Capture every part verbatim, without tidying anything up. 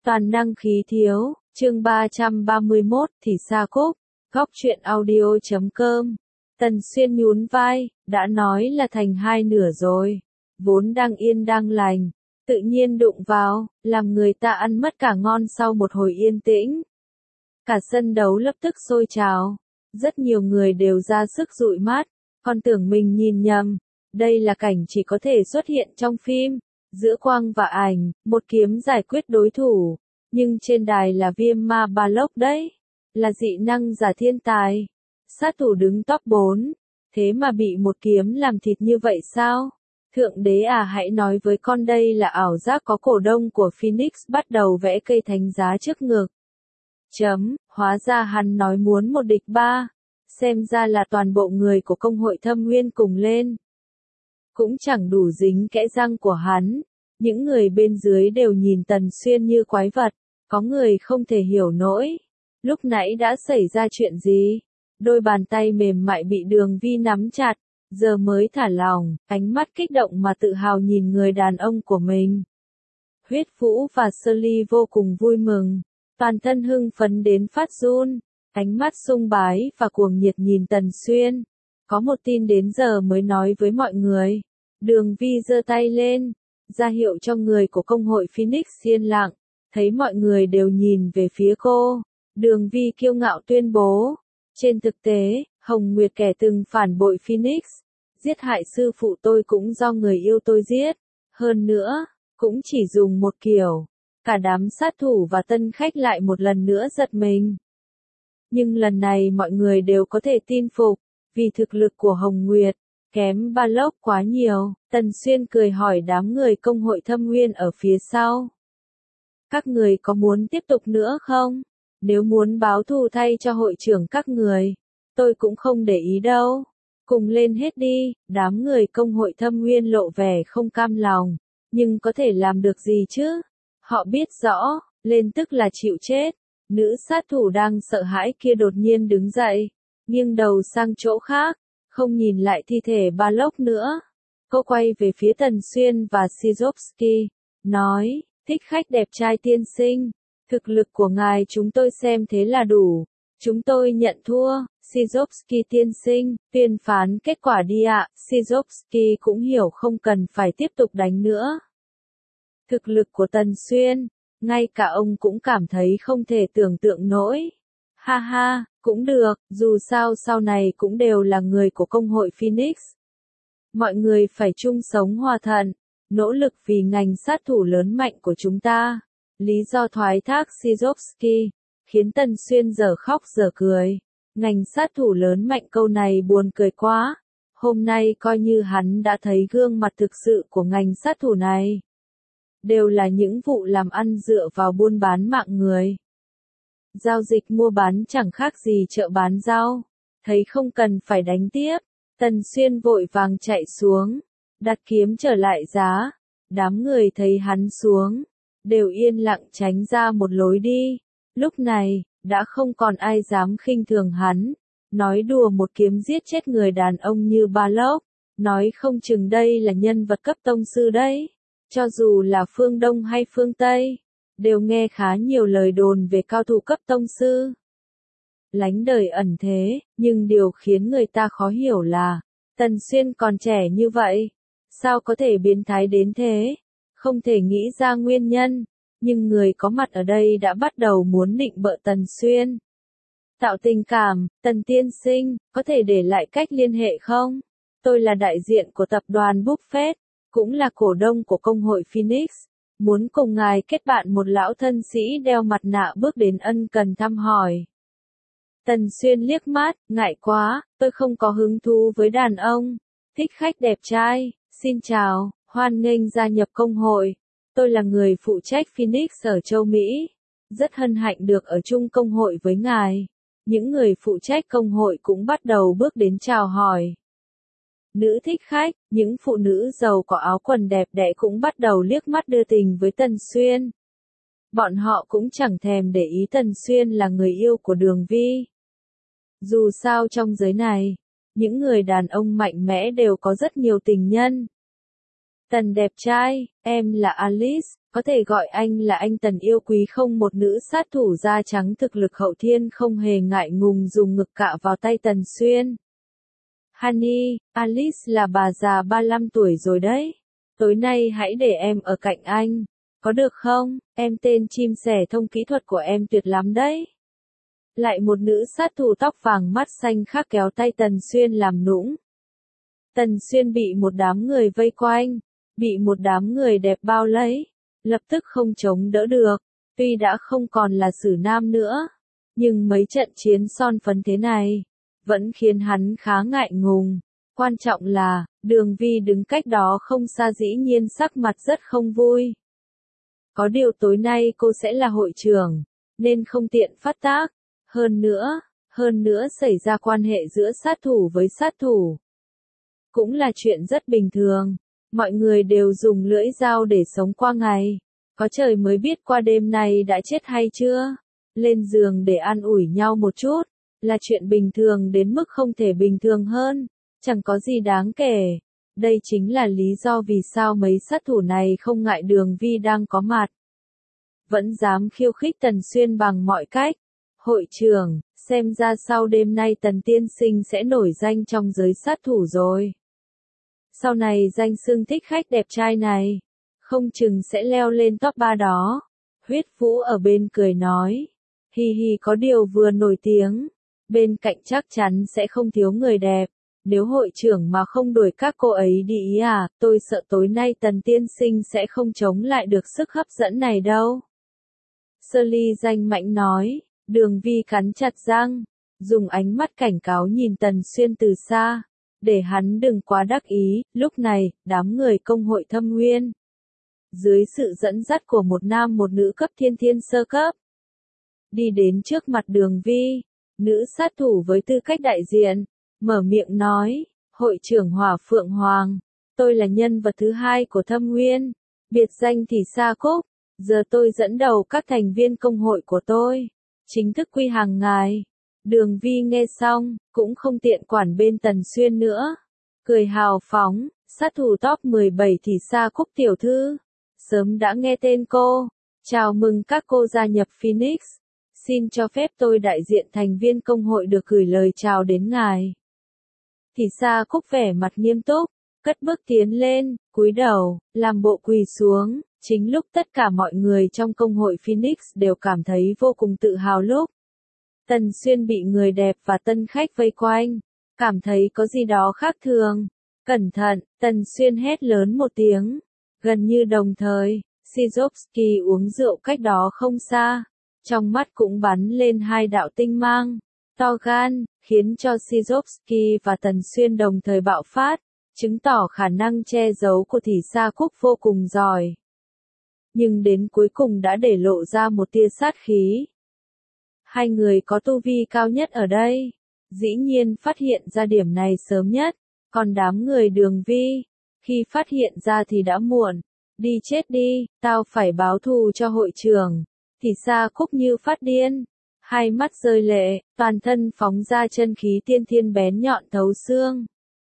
Toàn năng khí thiếu, chương ba trăm ba mươi mốt, thì xa cúc, góc truyện audio chấm com. Tần Xuyên nhún vai, đã nói là thành hai nửa rồi. Vốn đang yên đang lành, tự nhiên đụng vào, làm người ta ăn mất cả ngon sau một hồi yên tĩnh. Cả sân đấu lập tức sôi trào. Rất nhiều người đều ra sức dụi mắt, còn tưởng mình nhìn nhầm. Đây là cảnh chỉ có thể xuất hiện trong phim. Giữa quang và ảnh, một kiếm giải quyết đối thủ. Nhưng trên đài là viêm ma ba lốc đấy. Là dị năng giả thiên tài. Sát thủ đứng top bốn. Thế mà bị một kiếm làm thịt như vậy sao? Thượng đế à, hãy nói với con đây là ảo giác. Có cổ đông của Phoenix bắt đầu vẽ cây thánh giá trước ngực. Chấm, hóa ra hắn nói muốn một địch ba. Xem ra là toàn bộ người của công hội Thâm Nguyên cùng lên. Cũng chẳng đủ dính kẽ răng của hắn. Những người bên dưới đều nhìn Tần Xuyên như quái vật. Có người không thể hiểu nổi. Lúc nãy đã xảy ra chuyện gì? Đôi bàn tay mềm mại bị Đường Vi nắm chặt. Giờ mới thả lỏng, ánh mắt kích động mà tự hào nhìn người đàn ông của mình. Huyết Vũ và Sơ Ly vô cùng vui mừng. Toàn thân hưng phấn đến phát run. Ánh mắt sung bái và cuồng nhiệt nhìn Tần Xuyên. Có một tin đến giờ mới nói với mọi người. Đường Vi giơ tay lên, ra hiệu cho người của công hội Phoenix yên lặng. Thấy mọi người đều nhìn về phía cô. Đường Vi kiêu ngạo tuyên bố. Trên thực tế, Hồng Nguyệt kẻ từng phản bội Phoenix. Giết hại sư phụ tôi cũng do người yêu tôi giết. Hơn nữa, cũng chỉ dùng một kiểu. Cả đám sát thủ và tân khách lại một lần nữa giật mình. Nhưng lần này mọi người đều có thể tin phục. Vì thực lực của Hồng Nguyệt kém ba lốc quá nhiều. Tần Xuyên cười hỏi đám người công hội Thâm Nguyên ở phía sau. Các người có muốn tiếp tục nữa không? Nếu muốn báo thù thay cho hội trưởng các người, tôi cũng không để ý đâu. Cùng lên hết đi. Đám người công hội Thâm Nguyên lộ vẻ không cam lòng. Nhưng có thể làm được gì chứ? Họ biết rõ, lên tức là chịu chết. Nữ sát thủ đang sợ hãi kia đột nhiên đứng dậy, nghiêng đầu sang chỗ khác, không nhìn lại thi thể ba lốc nữa. Cô quay về phía Tần Xuyên và Szybowski, nói, thích khách đẹp trai tiên sinh, thực lực của ngài chúng tôi xem thế là đủ. Chúng tôi nhận thua. Szybowski tiên sinh, tuyên phán kết quả đi ạ. Szybowski cũng hiểu không cần phải tiếp tục đánh nữa. Thực lực của Tần Xuyên, ngay cả ông cũng cảm thấy không thể tưởng tượng nổi. Ha ha, cũng được, dù sao sau này cũng đều là người của công hội Phoenix. Mọi người phải chung sống hòa thuận, nỗ lực vì ngành sát thủ lớn mạnh của chúng ta. Lý do thoái thác Szybowski, khiến Tần Xuyên giờ khóc giờ cười. Ngành sát thủ lớn mạnh câu này buồn cười quá. Hôm nay coi như hắn đã thấy gương mặt thực sự của ngành sát thủ này. Đều là những vụ làm ăn dựa vào buôn bán mạng người. Giao dịch mua bán chẳng khác gì chợ bán rau. Thấy không cần phải đánh tiếp, Tần Xuyên vội vàng chạy xuống, đặt kiếm trở lại giá. Đám người thấy hắn xuống, đều yên lặng tránh ra một lối đi. Lúc này, đã không còn ai dám khinh thường hắn. Nói đùa một kiếm giết chết người đàn ông như ba lốc. Nói không chừng đây là nhân vật cấp tông sư đấy. Cho dù là phương Đông hay phương Tây, đều nghe khá nhiều lời đồn về cao thủ cấp tông sư. Lánh đời ẩn thế, nhưng điều khiến người ta khó hiểu là, Tần Xuyên còn trẻ như vậy, sao có thể biến thái đến thế? Không thể nghĩ ra nguyên nhân, nhưng người có mặt ở đây đã bắt đầu muốn nịnh bợ Tần Xuyên. Tạo tình cảm, Tần tiên sinh, có thể để lại cách liên hệ không? Tôi là đại diện của tập đoàn Buffett. Cũng là cổ đông của công hội Phoenix, muốn cùng ngài kết bạn. Một lão thân sĩ đeo mặt nạ bước đến ân cần thăm hỏi. Tần Xuyên liếc mắt, ngại quá, tôi không có hứng thú với đàn ông, thích khách đẹp trai. Xin chào, hoan nghênh gia nhập công hội. Tôi là người phụ trách Phoenix ở châu Mỹ, rất hân hạnh được ở chung công hội với ngài. Những người phụ trách công hội cũng bắt đầu bước đến chào hỏi. Nữ thích khách, những phụ nữ giàu có áo quần đẹp đẽ cũng bắt đầu liếc mắt đưa tình với Tần Xuyên. Bọn họ cũng chẳng thèm để ý Tần Xuyên là người yêu của Đường Vi. Dù sao trong giới này, những người đàn ông mạnh mẽ đều có rất nhiều tình nhân. Tần đẹp trai, em là Alice, Có thể gọi anh là anh Tần yêu quý không, một nữ sát thủ da trắng thực lực hậu thiên không hề ngại ngùng dùng ngực cạ vào tay Tần Xuyên. Honey, Alice là bà già ba lăm tuổi rồi đấy. Tối nay hãy để em ở cạnh anh. Có được không? Em tên chim sẻ thông, kỹ thuật của em tuyệt lắm đấy. Lại một nữ sát thủ tóc vàng mắt xanh khác kéo tay Tần Xuyên làm nũng. Tần Xuyên bị một đám người vây quanh, bị một đám người đẹp bao lấy, lập tức không chống đỡ được. Tuy đã không còn là Sử Nam nữa, nhưng mấy trận chiến son phấn thế này vẫn khiến hắn khá ngại ngùng. Quan trọng là, Đường Vi đứng cách đó không xa dĩ nhiên sắc mặt rất không vui. Có điều tối nay cô sẽ là hội trưởng, nên không tiện phát tác. Hơn nữa, hơn nữa xảy ra quan hệ giữa sát thủ với sát thủ cũng là chuyện rất bình thường. Mọi người đều dùng lưỡi dao để sống qua ngày. Có trời mới biết qua đêm này đã chết hay chưa. Lên giường để an ủi nhau một chút là chuyện bình thường đến mức không thể bình thường hơn. Chẳng có gì đáng kể. Đây chính là lý do vì sao mấy sát thủ này không ngại Đường Vi đang có mặt, vẫn dám khiêu khích Tần Xuyên bằng mọi cách. Hội trưởng, xem ra sau đêm nay Tần tiên sinh sẽ nổi danh trong giới sát thủ rồi. Sau này danh xưng thích khách đẹp trai này, không chừng sẽ leo lên top ba đó. Huyết Vũ ở bên cười nói. Hi hi, có điều vừa nổi tiếng, bên cạnh chắc chắn sẽ không thiếu người đẹp. Nếu hội trưởng mà không đuổi các cô ấy đi ý à, tôi sợ tối nay Tần tiên sinh sẽ không chống lại được sức hấp dẫn này đâu. Sơ Ly danh mãnh nói. Đường Vi cắn chặt răng, dùng ánh mắt cảnh cáo nhìn Tần Xuyên từ xa, để hắn đừng quá đắc ý. Lúc này, đám người công hội Thâm Nguyên, dưới sự dẫn dắt của một nam một nữ cấp thiên thiên sơ cấp, đi đến trước mặt Đường Vi. Nữ sát thủ với tư cách đại diện, mở miệng nói, hội trưởng Hỏa Phượng Hoàng, tôi là nhân vật thứ hai của Thâm Nguyên, biệt danh thì Sa Cúc, giờ tôi dẫn đầu các thành viên công hội của tôi, chính thức quy hàng ngài. Đường Vi nghe xong, cũng không tiện quản bên Tần Xuyên nữa, cười hào phóng, sát thủ top mười bảy thì Sa Cúc tiểu thư, sớm đã nghe tên cô, chào mừng các cô gia nhập Phoenix, xin cho phép tôi đại diện thành viên công hội được gửi lời chào đến ngài. Thì Sa Cúc vẻ mặt nghiêm túc, cất bước tiến lên, cúi đầu, làm bộ quỳ xuống. Chính lúc tất cả mọi người trong công hội Phoenix đều cảm thấy vô cùng tự hào lúc Tần Xuyên bị người đẹp và tân khách vây quanh, cảm thấy có gì đó khác thường. Cẩn thận, Tần Xuyên hét lớn một tiếng. Gần như đồng thời, Szybowski uống rượu cách đó không xa, trong mắt cũng bắn lên hai đạo tinh mang to gan, khiến cho Szybowski và Tần Xuyên đồng thời bạo phát, chứng tỏ khả năng che giấu của Thị Sa Cúc vô cùng giỏi. Nhưng đến cuối cùng đã để lộ ra một tia sát khí. Hai người có tu vi cao nhất ở đây, dĩ nhiên phát hiện ra điểm này sớm nhất, còn đám người Đường Vi, khi phát hiện ra thì đã muộn. Đi chết đi, tao phải báo thù cho hội trưởng. Thì Sa Cúc như phát điên, hai mắt rơi lệ, toàn thân phóng ra chân khí tiên thiên bén nhọn thấu xương.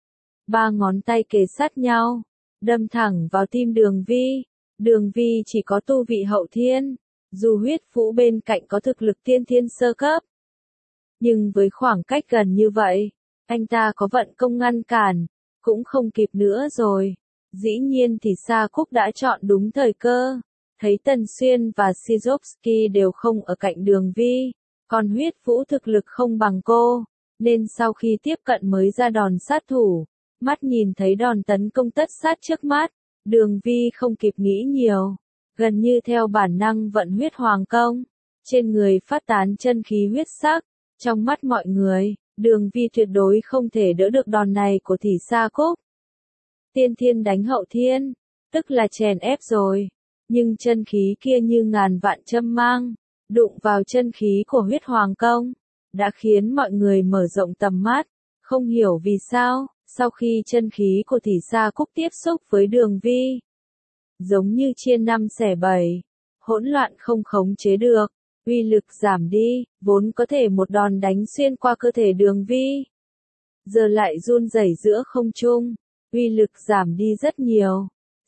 Ba ngón tay kề sát nhau, đâm thẳng vào tim Đường Vi. Đường Vi chỉ có tu vị hậu thiên, dù Huyết Vũ bên cạnh có thực lực tiên thiên sơ cấp. Nhưng với khoảng cách gần như vậy, anh ta có vận công ngăn cản, cũng không kịp nữa rồi. Dĩ nhiên thì Sa Cúc đã chọn đúng thời cơ, thấy Tần Xuyên và Szybowski đều không ở cạnh Đường Vi, còn Huyết Vũ thực lực không bằng cô, nên sau khi tiếp cận mới ra đòn sát thủ, mắt nhìn thấy đòn tấn công tất sát trước mắt. Đường Vi không kịp nghĩ nhiều, gần như theo bản năng vận huyết hoàng công, trên người phát tán chân khí huyết sắc. Trong mắt mọi người, Đường Vi tuyệt đối không thể đỡ được đòn này của Thị Sa Cúc. Tiên thiên đánh hậu thiên, tức là chèn ép rồi, nhưng chân khí kia như ngàn vạn châm mang, đụng vào chân khí của huyết hoàng công, đã khiến mọi người mở rộng tầm mắt, không hiểu vì sao. Sau khi chân khí của Thị Sa Cúc tiếp xúc với Đường Vi, giống như chia năm xẻ bảy, hỗn loạn không khống chế được, uy lực giảm đi, vốn có thể một đòn đánh xuyên qua cơ thể Đường Vi, giờ lại run rẩy giữa không trung, uy lực giảm đi rất nhiều.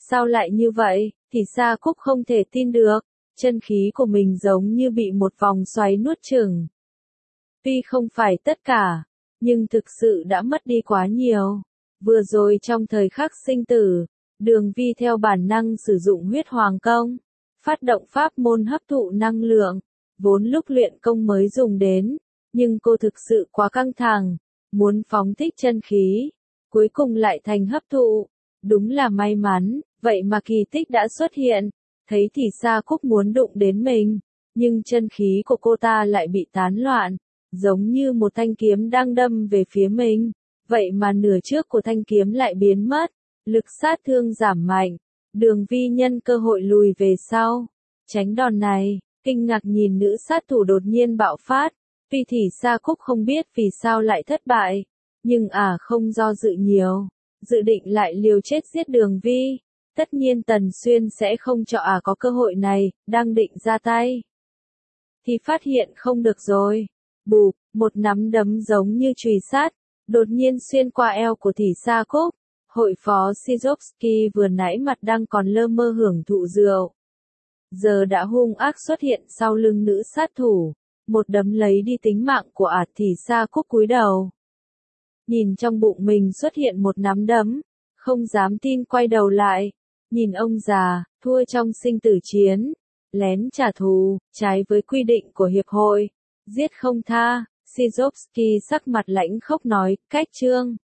Sao lại như vậy? Thì Sa Cúc không thể tin được, chân khí của mình giống như bị một vòng xoáy nuốt chửng. Tuy không phải tất cả, nhưng thực sự đã mất đi quá nhiều. Vừa rồi trong thời khắc sinh tử, Đường Vi theo bản năng sử dụng huyết hoàng công, phát động pháp môn hấp thụ năng lượng, vốn lúc luyện công mới dùng đến, nhưng cô thực sự quá căng thẳng, muốn phóng thích chân khí, cuối cùng lại thành hấp thụ. Đúng là may mắn, vậy mà kỳ tích đã xuất hiện, thấy thì Sa Cúc muốn đụng đến mình, nhưng chân khí của cô ta lại bị tán loạn, giống như một thanh kiếm đang đâm về phía mình, vậy mà nửa trước của thanh kiếm lại biến mất, lực sát thương giảm mạnh, Đường Vi nhân cơ hội lùi về sau, tránh đòn này, kinh ngạc nhìn nữ sát thủ đột nhiên bạo phát, tuy thì Sa Cúc không biết vì sao lại thất bại, nhưng à không do dự nhiều, dự định lại liều chết giết Đường Vi. Tất nhiên Tần Xuyên sẽ không cho à có cơ hội này, đang định ra tay. Thì phát hiện không được rồi. Bụp, một nắm đấm giống như chùy sát, đột nhiên xuyên qua eo của Thị Sa Cúc. Hội phó Sijovsky vừa nãy mặt đang còn lơ mơ hưởng thụ rượu. Giờ đã hung ác xuất hiện sau lưng nữ sát thủ. Một đấm lấy đi tính mạng của ả. Thị Sa Cúc cúi đầu. Nhìn trong bụng mình xuất hiện một nắm đấm. Không dám tin quay đầu lại. Nhìn ông già, thua trong sinh tử chiến, lén trả thù, trái với quy định của hiệp hội, giết không tha, Sijovsky sắc mặt lãnh khốc nói, cách chương.